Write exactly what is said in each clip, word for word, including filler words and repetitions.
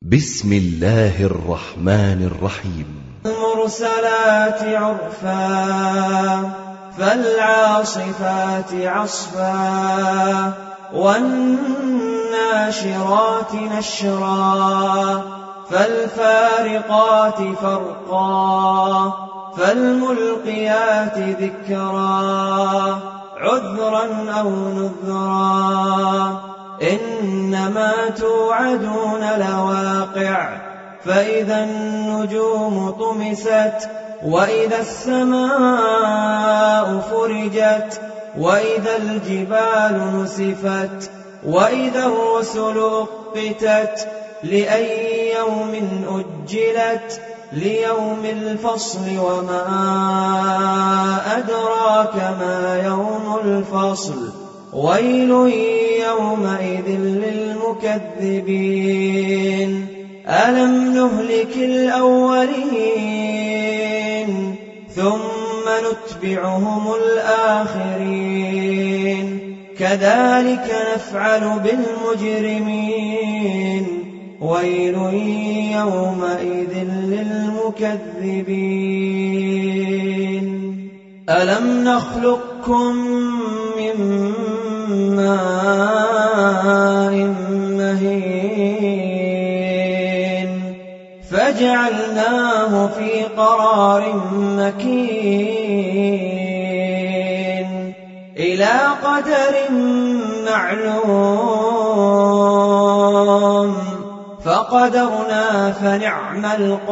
بسم الله الرحمن الرحيم. المرسلات عرفا فالعاصفات عصفا والناشرات نشرا فالفارقات فرقا فالملقيات ذكرا عذرا أو نذرا إنما توعدون لواقع فإذا النجوم طمست وإذا السماء فرجت وإذا الجبال نسفت وإذا الرسل أقتت لأي يوم أجلت ليوم الفصل وما أدراك ما يوم الفصل ويل يومئذ للمكذبين ألم نهلك الأولين ثم نتبعهم الآخرين كذلك نفعل بالمجرمين ويل يومئذ للمكذبين ألم نخلقكم من ماء مهين فجعلناه في قرار مكين إلى قدر معلوم فقدرنا فنعم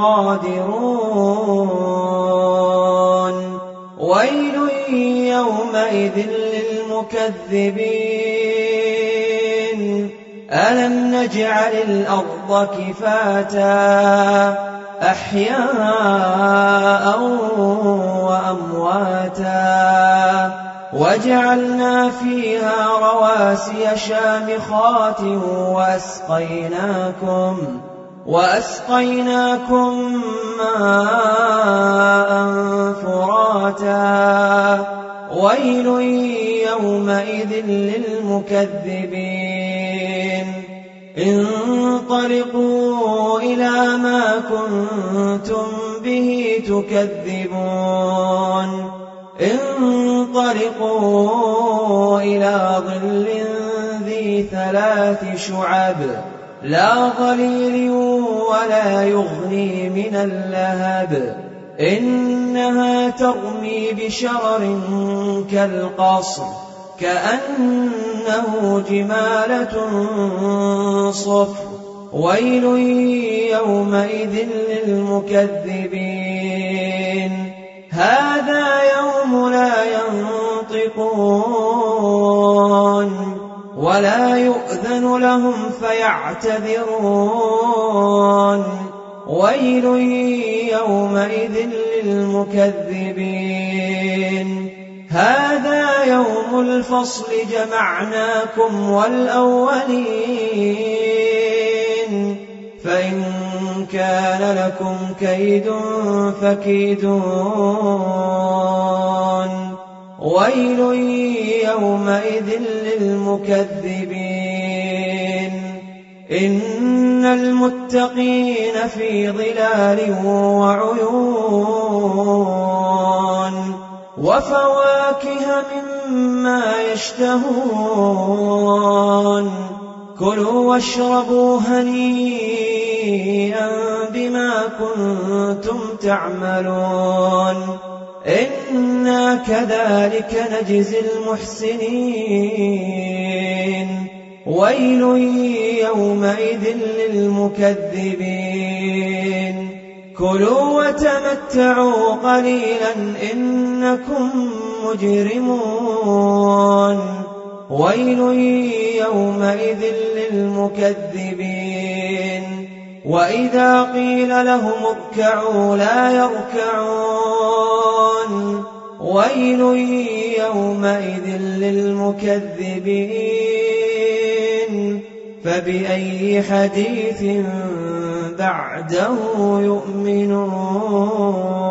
القادرون ويل يومئذ للمكذبين ألم نجعل الأرض كفاتا أحياء وأمواتا وجعلنا فيها رواسي شامخات وأسقيناكم وأسقيناكم ماء فراتا ويل يومئذ للمكذبين انطلقوا إلى ما كنتم به تكذبون انطلقوا إلى ظل ذي ثلاث شعب لا ظليل ولا يغني من اللهب إنها ترمي بشرر كالقصر كأنه جمالة صفر ويل يومئذ للمكذبين هذا يوم لا ينطقون ولا يؤذن لهم فيعتذرون ويل يومئذ للمكذبين هذا يوم الفصل جمعناكم والأولين فإن كان لكم كيد فكيدون ويل يومئذ للمكذبين إن المتقين في ظلال وعيون وفواكه مما يشتهون كلوا واشربوا هنيئا بما كنتم تعملون إنا كذلك نجزي المحسنين ويل يومئذ للمكذبين كلوا وتمتعوا قليلا إنكم مجرمون ويل يومئذ للمكذبين وإذا قيل لهم اركعوا لا يركعون ويل يومئذ للمكذبين فبأي حديث بعده يؤمنون.